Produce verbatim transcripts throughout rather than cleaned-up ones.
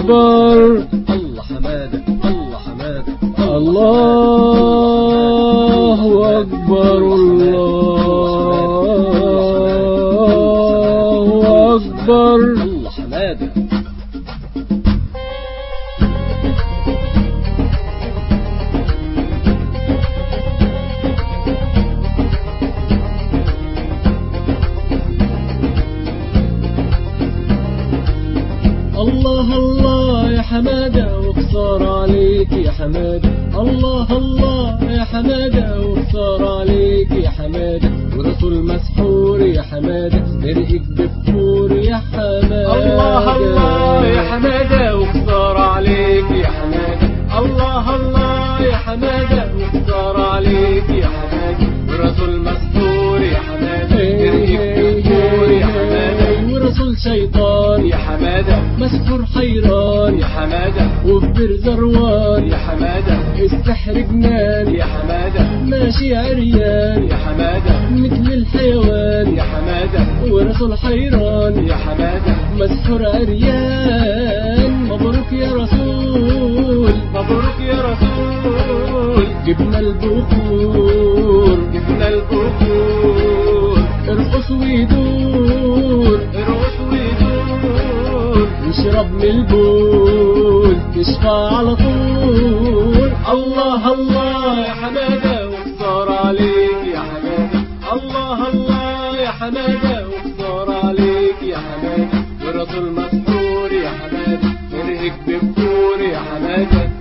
أكبر الله حمادة الله حمادة الله أكبر الله أكبر الله حمادة الله الله يا حمادة وخسار عليك يا حمادة الله الله يا حمادة وخسار عليك يا حمادة ورسول مسحور يا حمادة مرقك بفور يا حمادة الله الله يا حمادة وخسار عليك يا حمادة الله الله يا حمادة وخسار عليك يا حمادة ورسول مسحور يا حمادة مرقك بفور يا حمادة ورسول شيطان يا حمادة مسحور حيران يا حمادة وبر زروان يا حمادة السحر جنان يا حمادة ماشي عريان يا حمادة مثل الحيوان يا حمادة ورسول حيران يا حمادة مسحور عريان مبروك يا رسول مبروك يا رسول جبنا البخور جبنا البخور ارقص ويدور ارقص ويدور واشرب من البول تشفى على طول الله الله يا حمادة وخسار عليك يا حمادة الله الله يا حمادة وخسار عليك يا حمادة ورسول مسحور يا حمادة مرقك بفور يا حمادة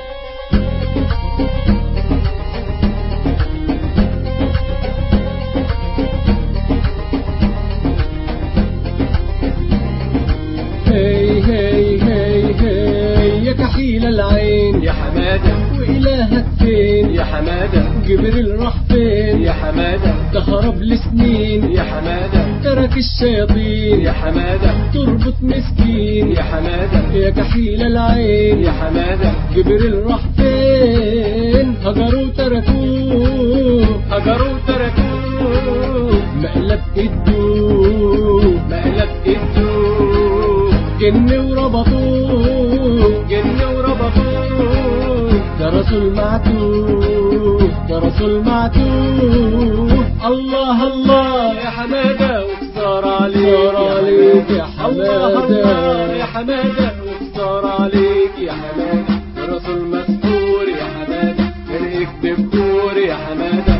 هي هي هي هي يا كحيل العين يا حمادة وإلهك فين يا حمادة جبريل راح فين يا حمادة ده خرب لسنين يا حمادة ترك الشياطين يا حمادة تربط مسكين يا حمادة يا كحيل العين يا حمادة جبريل راح فين هجروا تركوه هجروا تركوه مقلب ادوه مقلب ادوه جن وربطوه جن وربطوه ده رسول معتوه ده رسول معتوه الله الله يا حمادة وخسار عليك عليك يا الله الله يا حمادة حمادة وخسار عليك يا حمادة ورسول مسحور يا حمادة مرقك بفور يا حمادة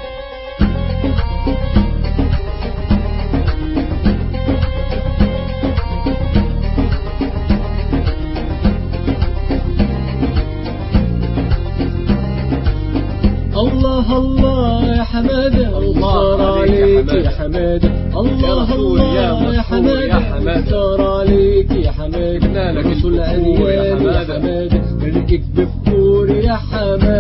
الله الله يا حمادة الله وخسار عليك عليك يا يا حمادة الله رسول يا الله يا مسحور يا حمادة حمادة. وخسار عليك يا حمادة جبنا لك رسول البخور يا عريان يا حمادة. حمادة مرقك بفور يا حمادة